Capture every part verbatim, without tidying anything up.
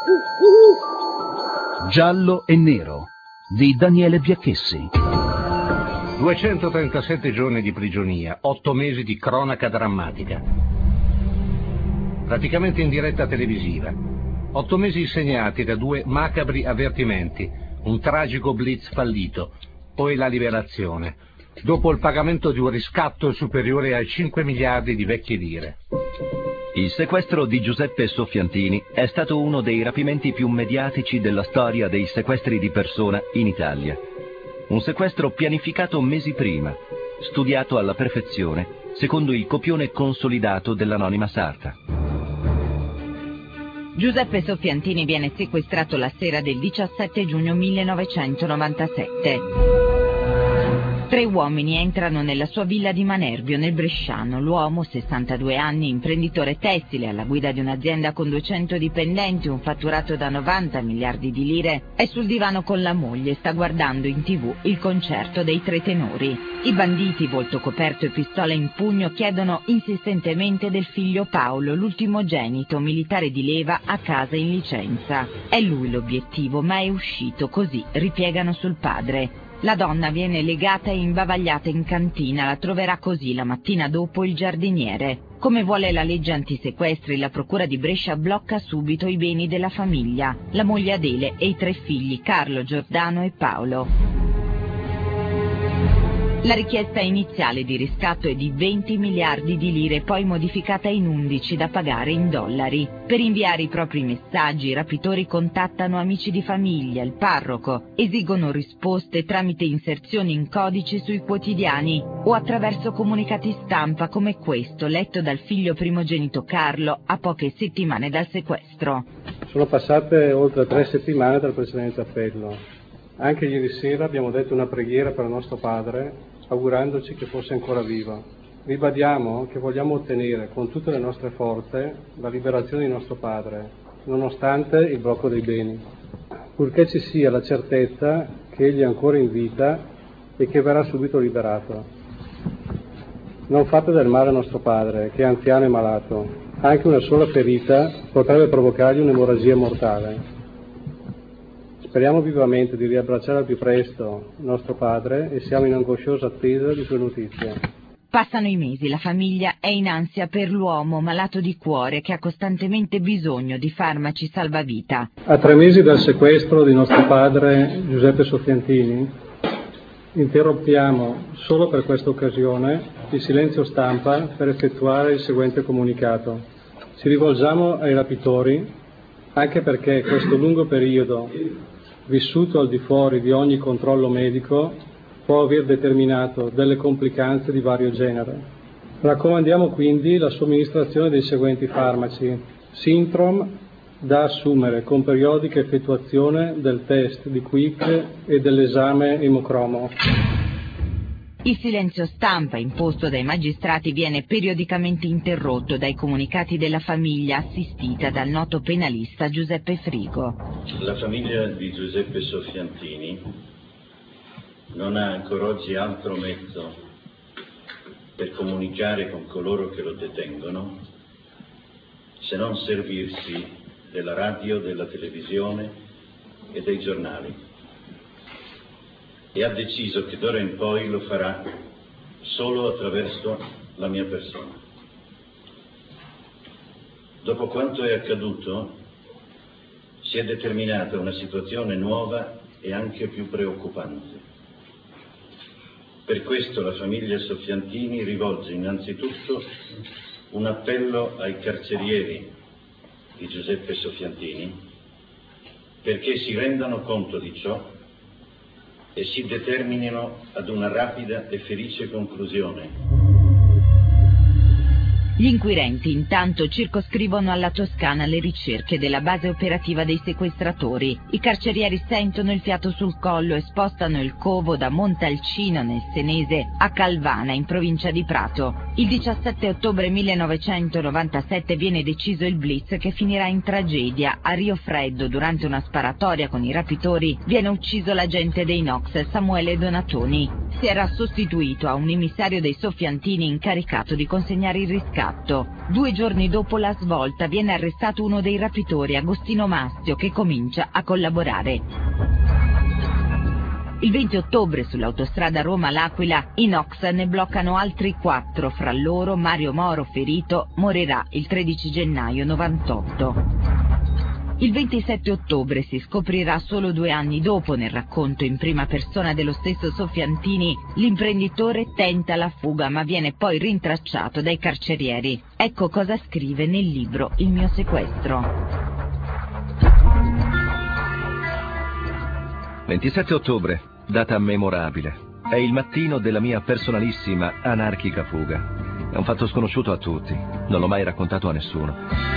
Giallo e nero di Daniele Biacchessi. duecentotrentasette giorni di prigionia, otto mesi di cronaca drammatica. Praticamente in diretta televisiva. Otto mesi segnati da due macabri avvertimenti, un tragico blitz fallito, poi la liberazione, dopo il pagamento di un riscatto superiore ai cinque miliardi di vecchie lire. Il sequestro di Giuseppe Soffiantini è stato uno dei rapimenti più mediatici della storia dei sequestri di persona in Italia. Un sequestro pianificato mesi prima, studiato alla perfezione, secondo il copione consolidato dell'anonima sarta. Giuseppe Soffiantini viene sequestrato la sera del diciassette giugno millenovecentonovantasette. Tre uomini entrano nella sua villa di Manerbio, nel Bresciano. L'uomo, sessantadue anni, imprenditore tessile, alla guida di un'azienda con duecento dipendenti, un fatturato da novanta miliardi di lire, è sul divano con la moglie e sta guardando in tv il concerto dei tre tenori. I banditi, volto coperto e pistola in pugno, chiedono insistentemente del figlio Paolo, l'ultimogenito, militare di leva, a casa in licenza. È lui l'obiettivo, ma è uscito, così ripiegano sul padre. La donna viene legata e imbavagliata in cantina, la troverà così la mattina dopo il giardiniere. Come vuole la legge antisequestri, la procura di Brescia blocca subito i beni della famiglia, la moglie Adele e i tre figli Carlo, Giordano e Paolo. La richiesta iniziale di riscatto è di venti miliardi di lire, poi modificata in undici da pagare in dollari. Per inviare i propri messaggi, i rapitori contattano amici di famiglia, il parroco, esigono risposte tramite inserzioni in codice sui quotidiani o attraverso comunicati stampa come questo, letto dal figlio primogenito Carlo a poche settimane dal sequestro. Sono passate oltre tre settimane dal precedente appello. Anche ieri sera abbiamo detto una preghiera per il nostro padre, augurandoci che fosse ancora vivo. Ribadiamo che vogliamo ottenere con tutte le nostre forze la liberazione di nostro padre, nonostante il blocco dei beni, purché ci sia la certezza che egli è ancora in vita e che verrà subito liberato. Non fate del male a nostro padre, che è anziano e malato. Anche una sola ferita potrebbe provocargli un'emorragia mortale. Speriamo vivamente di riabbracciare al più presto nostro padre e siamo in angosciosa attesa di sue notizie. Passano i mesi, la famiglia è in ansia per l'uomo malato di cuore che ha costantemente bisogno di farmaci salvavita. A tre mesi dal sequestro di nostro padre Giuseppe Soffiantini, interrompiamo solo per questa occasione il silenzio stampa per effettuare il seguente comunicato. Ci rivolgiamo ai rapitori anche perché questo lungo periodo vissuto al di fuori di ogni controllo medico può aver determinato delle complicanze di vario genere. Raccomandiamo quindi la somministrazione dei seguenti farmaci: Sintrom, da assumere con periodica effettuazione del test di Quick e dell'esame emocromo. Il silenzio stampa imposto dai magistrati viene periodicamente interrotto dai comunicati della famiglia assistita dal noto penalista Giuseppe Frigo. La famiglia di Giuseppe Soffiantini non ha ancora oggi altro mezzo per comunicare con coloro che lo detengono se non servirsi della radio, della televisione e dei giornali. E ha deciso che d'ora in poi lo farà solo attraverso la mia persona. Dopo quanto è accaduto, si è determinata una situazione nuova e anche più preoccupante. Per questo la famiglia Soffiantini rivolge innanzitutto un appello ai carcerieri di Giuseppe Soffiantini perché si rendano conto di ciò e si determinino ad una rapida e felice conclusione. Gli inquirenti intanto circoscrivono alla Toscana le ricerche della base operativa dei sequestratori. I carcerieri sentono il fiato sul collo e spostano il covo da Montalcino nel Senese a Calvana in provincia di Prato. Il diciassette ottobre millenovecentonovantasette viene deciso il blitz che finirà in tragedia. A Rio Freddo, durante una sparatoria con i rapitori, viene ucciso l'agente dei Nox Samuele Donatoni. si era sostituito a un emissario dei Soffiantini incaricato di consegnare il riscatto. Due giorni dopo la svolta viene arrestato uno dei rapitori, Agostino Mastio, che comincia a collaborare. Il venti ottobre sull'autostrada Roma-L'Aquila i N O C S ne bloccano altri quattro, fra loro Mario Moro, ferito, morirà il tredici gennaio novantotto. Il ventisette ottobre si scoprirà solo due anni dopo, nel racconto in prima persona dello stesso Soffiantini, l'imprenditore tenta la fuga ma viene poi rintracciato dai carcerieri. Ecco cosa scrive nel libro Il mio sequestro. ventisette ottobre, data memorabile. È il mattino della mia personalissima anarchica fuga. È un fatto sconosciuto a tutti, non l'ho mai raccontato a nessuno.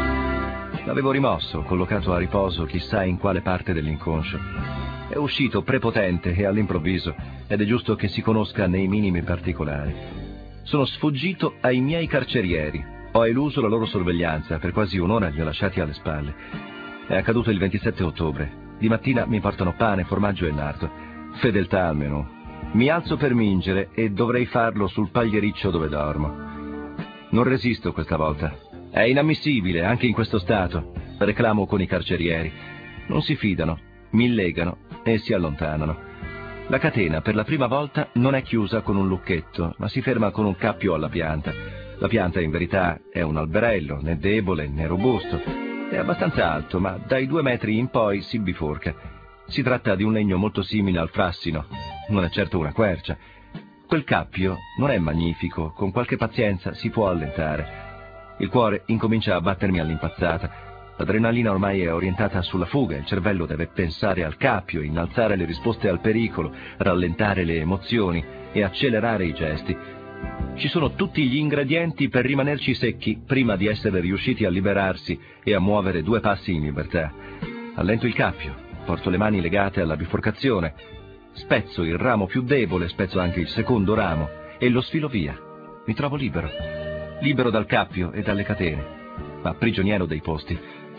L'avevo rimosso, collocato a riposo chissà in quale parte dell'inconscio. È uscito prepotente e all'improvviso, ed è giusto che si conosca nei minimi particolari. Sono sfuggito ai miei carcerieri, ho eluso la loro sorveglianza, per quasi un'ora li ho lasciati alle spalle. È accaduto il ventisette ottobre. Di mattina mi portano pane, formaggio e nardo. Fedeltà al menù. Mi alzo per mingere e dovrei farlo sul pagliericcio dove dormo. Non resisto questa volta. È inammissibile, anche in questo stato. Reclamo con i carcerieri. Non si fidano, mi legano e si allontanano. La catena per la prima volta non è chiusa con un lucchetto, ma si ferma con un cappio alla pianta. La pianta in verità è un alberello, né debole né robusto. È abbastanza alto, ma dai due metri in poi si biforca. Si tratta di un legno molto simile al frassino. Non è certo una quercia. Quel cappio non è magnifico, con qualche pazienza si può allentare. Il cuore incomincia a battermi all'impazzata. L'adrenalina ormai è orientata sulla fuga, il cervello deve pensare al cappio, innalzare le risposte al pericolo, rallentare le emozioni e accelerare i gesti. Ci sono tutti gli ingredienti per rimanerci secchi prima di essere riusciti a liberarsi e a muovere due passi in libertà. Allento il cappio, porto le mani legate alla biforcazione, spezzo il ramo più debole, spezzo anche il secondo ramo e lo sfilo via. Mi trovo libero. Libero dal cappio e dalle catene, ma prigioniero dei posti.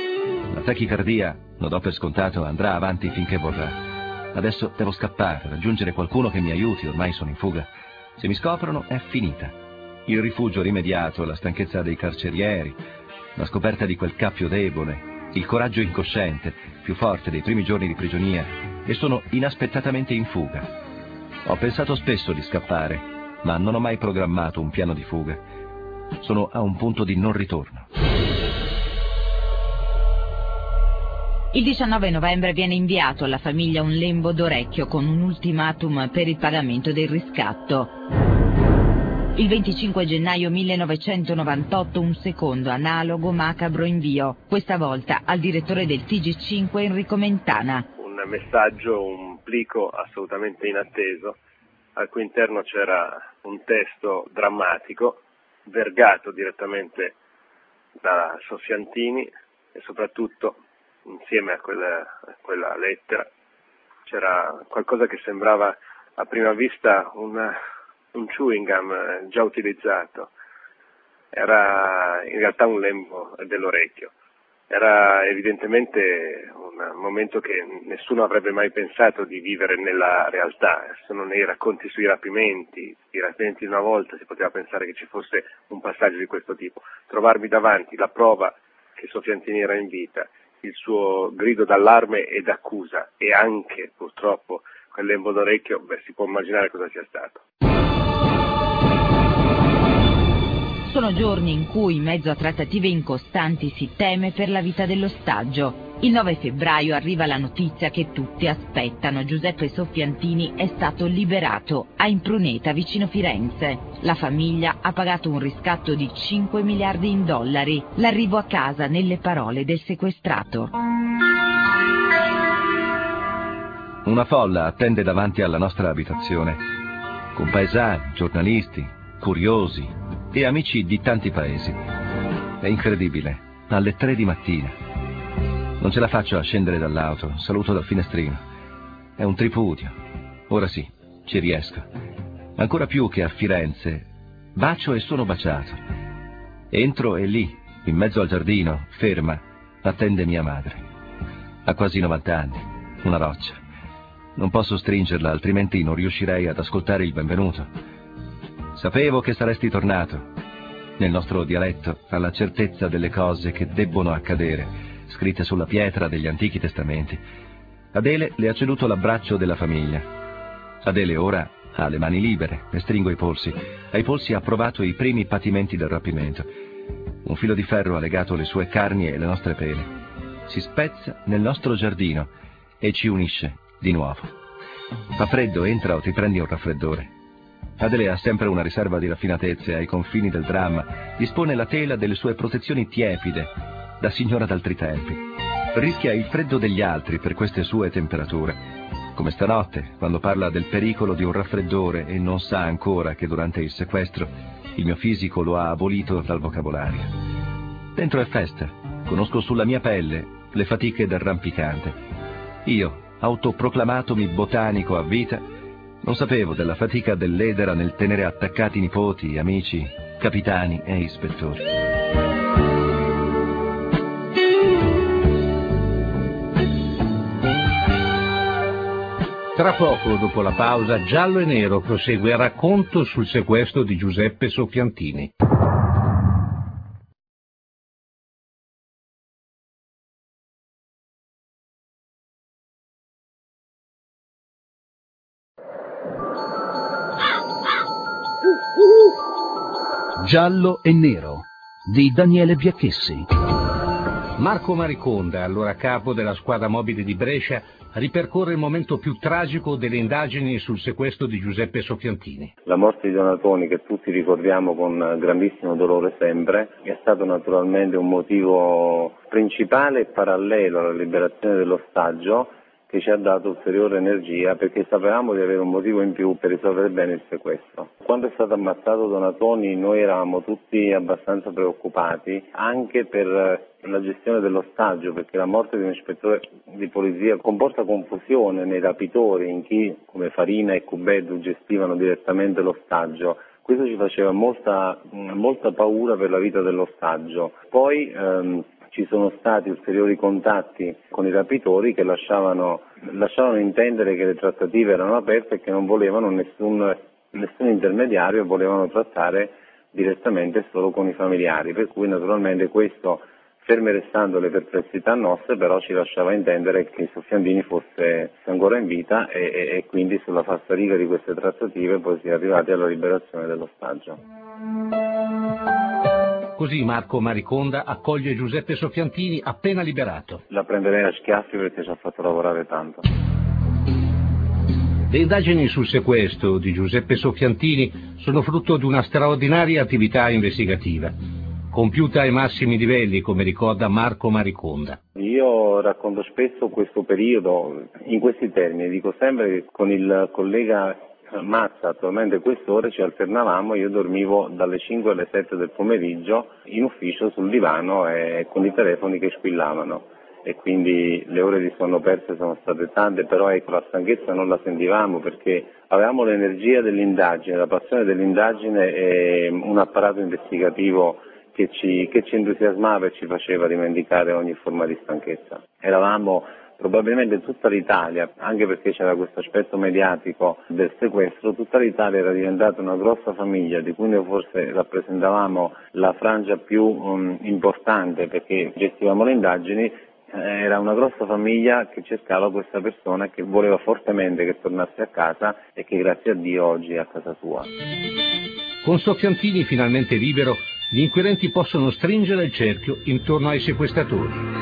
La tachicardia, lo do per scontato, andrà avanti finché vorrà. Adesso devo scappare, raggiungere qualcuno che mi aiuti, ormai sono in fuga. Se mi scoprono è finita. Il rifugio rimediato, la stanchezza dei carcerieri, la scoperta di quel cappio debole, il coraggio incosciente, più forte dei primi giorni di prigionia, e sono inaspettatamente in fuga. Ho pensato spesso di scappare, ma non ho mai programmato un piano di fuga. Sono a un punto di non ritorno. Il diciannove novembre viene inviato alla famiglia un lembo d'orecchio con un ultimatum per il pagamento del riscatto. Il venticinque gennaio millenovecentonovantotto un secondo analogo macabro invio, questa volta al direttore del T G cinque Enrico Mentana. Un messaggio, un plico assolutamente inatteso, al cui interno c'era un testo drammatico, vergato direttamente da Soffiantini e soprattutto insieme a quella, a quella lettera c'era qualcosa che sembrava a prima vista una, un chewing gum già utilizzato. Era in realtà un lembo dell'orecchio. Era evidentemente un momento che nessuno avrebbe mai pensato di vivere nella realtà. Sono nei racconti sui rapimenti, i rapimenti di una volta si poteva pensare che ci fosse un passaggio di questo tipo. Trovarmi davanti la prova che Soffiantini era in vita, il suo grido d'allarme e d'accusa e anche purtroppo quel lembo d'orecchio, beh, si può immaginare cosa sia stato. Sono giorni in cui, in mezzo a trattative incostanti, si teme per la vita dell'ostaggio. Il nove febbraio arriva la notizia che tutti aspettano. Giuseppe Soffiantini è stato liberato a Impruneta, vicino Firenze. La famiglia ha pagato un riscatto di cinque miliardi in dollari. L'arrivo a casa nelle parole del sequestrato. Una folla attende davanti alla nostra abitazione, con paesani, giornalisti, curiosi e amici di tanti paesi. È incredibile, alle tre di mattina. Non ce la faccio a scendere dall'auto, saluto dal finestrino. È un tripudio. Ora sì, ci riesco. Ancora più che a Firenze, bacio e sono baciato. Entro e lì, in mezzo al giardino, ferma, attende mia madre. Ha quasi novanta anni, una roccia. Non posso stringerla, altrimenti non riuscirei ad ascoltare il benvenuto. Sapevo che saresti tornato. Nel nostro dialetto, alla certezza delle cose che debbono accadere, scritte sulla pietra degli antichi testamenti. Adele le ha ceduto l'abbraccio della famiglia. Adele ora ha le mani libere e stringo i polsi. Ai polsi ha provato i primi patimenti del rapimento. Un filo di ferro ha legato le sue carni e le nostre pene. Si spezza nel nostro giardino e ci unisce di nuovo. Fa freddo, entra o ti prendi un raffreddore. Adele ha sempre una riserva di raffinatezze ai confini del dramma. Dispone la tela delle sue protezioni tiepide, da signora d'altri tempi. Rischia il freddo degli altri per queste sue temperature. Come stanotte, quando parla del pericolo di un raffreddore e non sa ancora che durante il sequestro il mio fisico lo ha abolito dal vocabolario. Dentro è festa. Conosco sulla mia pelle le fatiche del rampicante. Io, autoproclamatomi botanico a vita, non sapevo della fatica dell'edera nel tenere attaccati nipoti, amici, capitani e ispettori. Tra poco, dopo la pausa, Giallo e Nero prosegue il racconto sul sequestro di Giuseppe Soffiantini. Giallo e Nero di Daniele Biacchessi. Marco Mariconda, allora capo della squadra mobile di Brescia, ripercorre il momento più tragico delle indagini sul sequestro di Giuseppe Soffiantini. La morte di Donatoni, che tutti ricordiamo con grandissimo dolore sempre, è stato naturalmente un motivo principale e parallelo alla liberazione dell'ostaggio, che ci ha dato ulteriore energia perché sapevamo di avere un motivo in più per risolvere bene il sequestro. Quando è stato ammazzato Donatoni noi eravamo tutti abbastanza preoccupati anche per la gestione dell'ostaggio, perché la morte di un ispettore di polizia comporta confusione nei rapitori, in chi come Farina e Cubeddu gestivano direttamente l'ostaggio. Questo ci faceva molta, molta paura per la vita dell'ostaggio. Poi ehm, ci sono stati ulteriori contatti con i rapitori che lasciavano, lasciavano intendere che le trattative erano aperte e che non volevano nessun, nessun intermediario e volevano trattare direttamente solo con i familiari, per cui naturalmente questo, ferme restando le perplessità nostre, però ci lasciava intendere che Soffiantini fosse ancora in vita e, e, e quindi sulla falsariga di queste trattative poi si è arrivati alla liberazione dell'ostaggio. Così Marco Mariconda accoglie Giuseppe Soffiantini appena liberato. La prenderei a schiaffi perché ci ha fatto lavorare tanto. Le indagini sul sequestro di Giuseppe Soffiantini sono frutto di una straordinaria attività investigativa, compiuta ai massimi livelli, come ricorda Marco Mariconda. Io racconto spesso questo periodo in questi termini, dico sempre che con il collega Mazza, attualmente quest'ore, ci alternavamo, io dormivo dalle cinque alle sette del pomeriggio in ufficio sul divano e con i telefoni che squillavano e quindi le ore di sonno perse sono state tante, però ecco, la stanchezza non la sentivamo perché avevamo l'energia dell'indagine, la passione dell'indagine e un apparato investigativo che ci, che ci entusiasmava e ci faceva dimenticare ogni forma di stanchezza. Eravamo probabilmente tutta l'Italia, anche perché c'era questo aspetto mediatico del sequestro, tutta l'Italia era diventata una grossa famiglia di cui noi forse rappresentavamo la frangia più um, importante perché gestivamo le indagini. Era una grossa famiglia che cercava questa persona che voleva fortemente che tornasse a casa e che grazie a Dio oggi è a casa sua. Con Soffiantini finalmente libero, gli inquirenti possono stringere il cerchio intorno ai sequestratori.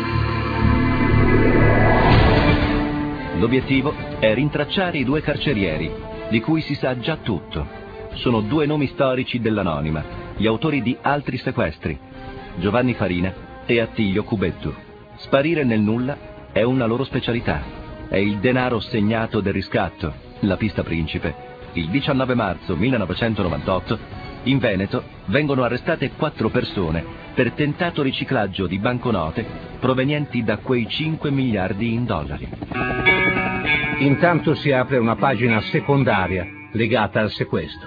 L'obiettivo è rintracciare i due carcerieri, di cui si sa già tutto. Sono due nomi storici dell'anonima, gli autori di altri sequestri, Giovanni Farina e Attilio Cubeddu. Sparire nel nulla è una loro specialità. È il denaro segnato del riscatto, la pista principe. Il diciannove marzo millenovecentonovantotto, in Veneto, vengono arrestate quattro persone per tentato riciclaggio di banconote provenienti da quei cinque miliardi in dollari. Intanto si apre una pagina secondaria legata al sequestro.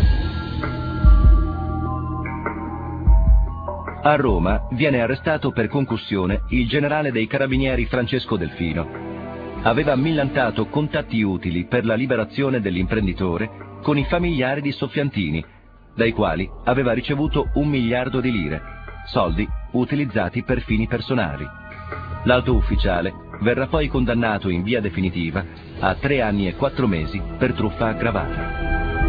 A Roma viene arrestato per concussione il generale dei carabinieri Francesco Delfino. aveva millantato contatti utili per la liberazione dell'imprenditore con i familiari di Soffiantini, dai quali aveva ricevuto un miliardo di lire, soldi utilizzati per fini personali. L'alto ufficiale verrà poi condannato in via definitiva a tre anni e quattro mesi per truffa aggravata.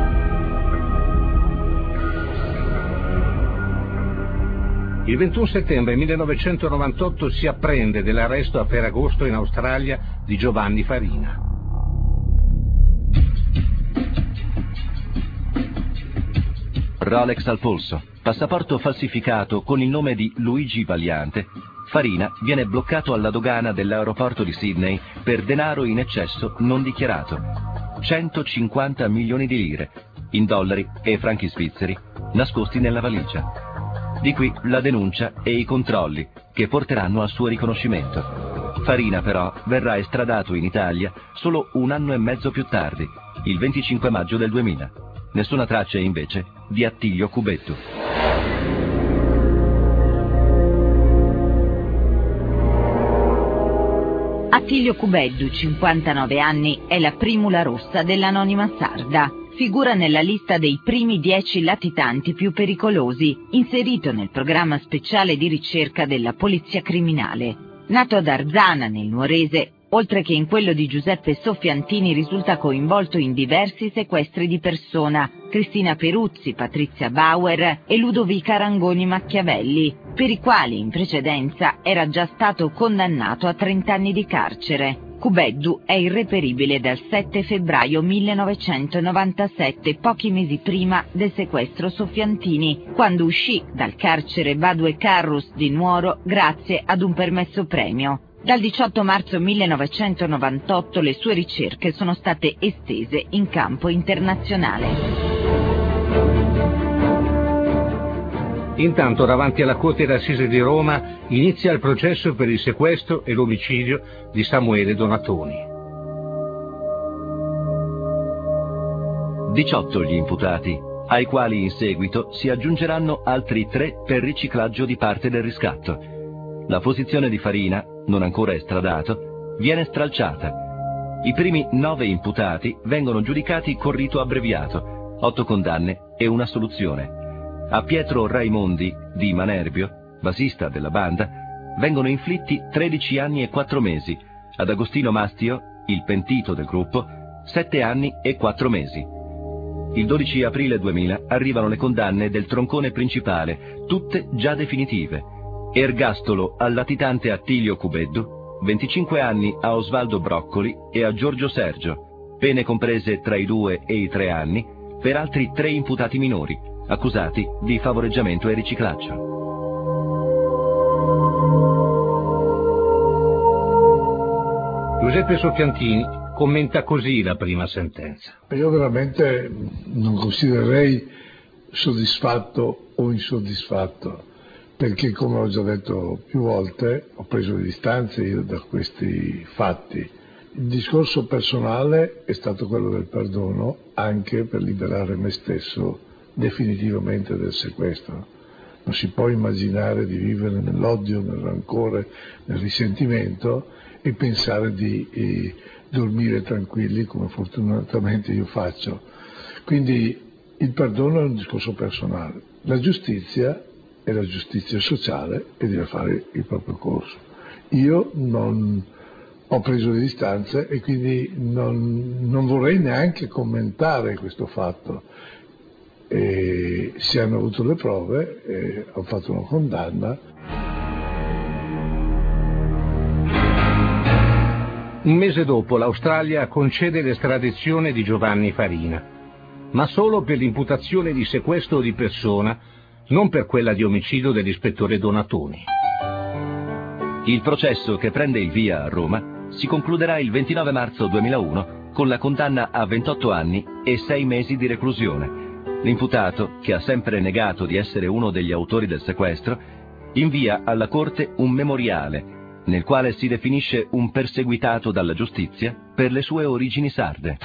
Il ventuno settembre millenovecentonovantotto si apprende dell'arresto a Ferragosto in Australia di Giovanni Farina. Rolex al polso, passaporto falsificato con il nome di Luigi Valiante, Farina viene bloccato alla dogana dell'aeroporto di Sydney per denaro in eccesso non dichiarato. centocinquanta milioni di lire, in dollari e franchi svizzeri, nascosti nella valigia. Di qui la denuncia e i controlli che porteranno al suo riconoscimento. Farina però verrà estradato in Italia solo un anno e mezzo più tardi, il venticinque maggio del duemila. Nessuna traccia invece di Attilio Cubeddu. Attilio Cubeddu, cinquantanove anni, è la primula rossa dell'anonima sarda. Figura nella lista dei primi dieci latitanti più pericolosi, inserito nel programma speciale di ricerca della Polizia Criminale. Nato ad Arzana, nel Nuorese, oltre che in quello di Giuseppe Soffiantini, risulta coinvolto in diversi sequestri di persona: Cristina Peruzzi, Patrizia Bauer e Ludovica Rangoni Machiavelli, per i quali in precedenza era già stato condannato a trenta anni di carcere. Cubeddu è irreperibile dal sette febbraio millenovecentonovantasette, pochi mesi prima del sequestro Soffiantini, quando uscì dal carcere Badue Carrus di Nuoro grazie ad un permesso premio. Dal diciotto marzo millenovecentonovantotto le sue ricerche sono state estese in campo internazionale. Intanto, davanti alla Corte d'Assise di Roma, inizia il processo per il sequestro e l'omicidio di Samuele Donatoni. diciotto gli imputati, ai quali in seguito si aggiungeranno altri tre per riciclaggio di parte del riscatto. La posizione di Farina, non ancora estradato, viene stralciata. I primi nove imputati vengono giudicati con rito abbreviato, otto condanne e una assoluzione. A Pietro Raimondi, di Manerbio, basista della banda, vengono inflitti tredici anni e quattro mesi, ad Agostino Mastio, il pentito del gruppo, sette anni e quattro mesi. Il dodici aprile duemila arrivano le condanne del troncone principale, tutte già definitive. Ergastolo al latitante Attilio Cubeddu, venticinque anni a Osvaldo Broccoli e a Giorgio Sergio, pene comprese tra i due e i tre anni, per altri tre imputati minori, accusati di favoreggiamento e riciclaggio. Giuseppe Soffiantini commenta così la prima sentenza. Io veramente non considererei soddisfatto o insoddisfatto, perché, come ho già detto più volte, ho preso le distanze io da questi fatti. Il discorso personale è stato quello del perdono, anche per liberare me stesso definitivamente del sequestro. Non si può immaginare di vivere nell'odio, nel rancore, nel risentimento e pensare di eh, dormire tranquilli, come fortunatamente io faccio. Quindi il perdono è un discorso personale. La giustizia è la giustizia sociale e deve fare il proprio corso. Io non ho preso le distanze e quindi non, non vorrei neanche commentare questo fatto. E si hanno avuto le prove, e ho fatto una condanna. Un mese dopo l'Australia concede l'estradizione di Giovanni Farina, ma solo per l'imputazione di sequestro di persona, non per quella di omicidio dell'ispettore Donatoni. Il processo, che prende il via a Roma, si concluderà il ventinove marzo duemilauno con la condanna a ventotto anni e sei mesi di reclusione. L'imputato, che ha sempre negato di essere uno degli autori del sequestro, invia alla Corte un memoriale nel quale si definisce un perseguitato dalla giustizia per le sue origini sarde.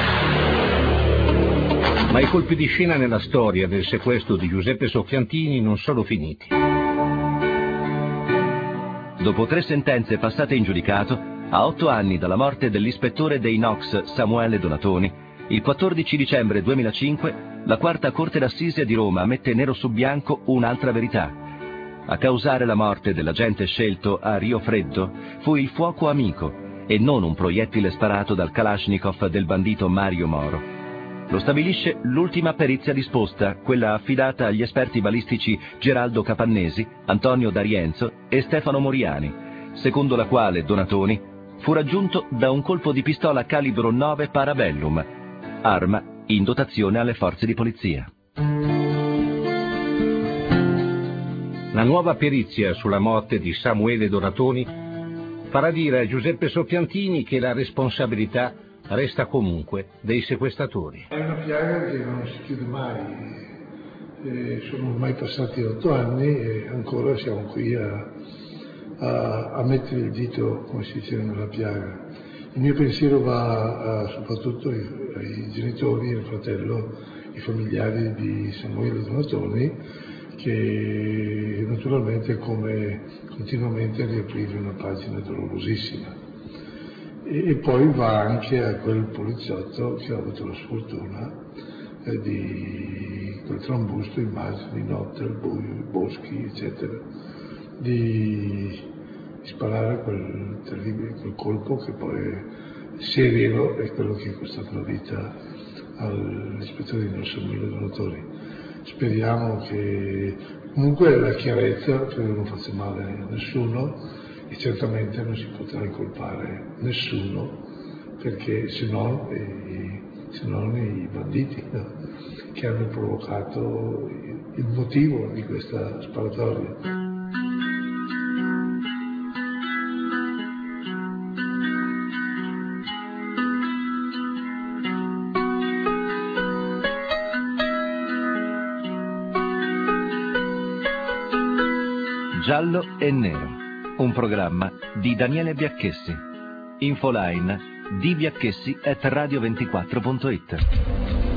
Ma i colpi di scena nella storia del sequestro di Giuseppe Soffiantini non sono finiti. Dopo tre sentenze passate in giudicato, A otto anni dalla morte dell'ispettore dei N O C S Samuele Donatoni, il quattordici dicembre duemilacinque, la quarta Corte d'Assise di Roma mette nero su bianco un'altra verità. A causare la morte dell'agente scelto a Rio Freddo fu il fuoco amico e non un proiettile sparato dal Kalashnikov del bandito Mario Moro. Lo stabilisce l'ultima perizia disposta, quella affidata agli esperti balistici Geraldo Capannesi, Antonio D'Arienzo e Stefano Moriani, secondo la quale Donatoni fu raggiunto da un colpo di pistola calibro nove Parabellum, arma in dotazione alle forze di polizia. La nuova perizia sulla morte di Samuele Donatoni farà dire a Giuseppe Soffiantini che la responsabilità resta comunque dei sequestratori. È una piaga che non si chiude mai, eh, sono ormai passati otto anni e ancora siamo qui a, a, a mettere il dito, come si dice, nella piaga. Il mio pensiero va a, soprattutto ai, ai genitori, al fratello, ai familiari di Samuele Donatoni, che naturalmente come continuamente riaprire una pagina dolorosissima. E, e poi va anche a quel poliziotto che ha avuto la sfortuna eh, di quel trambusto, immagino, di notte, al buio, i boschi, eccetera, di sparare quel terribile, quel colpo che poi sereno è quello che è costato la vita all'ispettore di Samuele Donatoni. Speriamo che comunque la chiarezza credo non faccia male a nessuno e certamente non si potrà incolpare nessuno, perché se no, eh, se non i banditi, no, che hanno provocato il motivo di questa sparatoria. Giallo e Nero, un programma di Daniele Biacchessi. Infoline di biacchessi at radio ventiquattro punto it.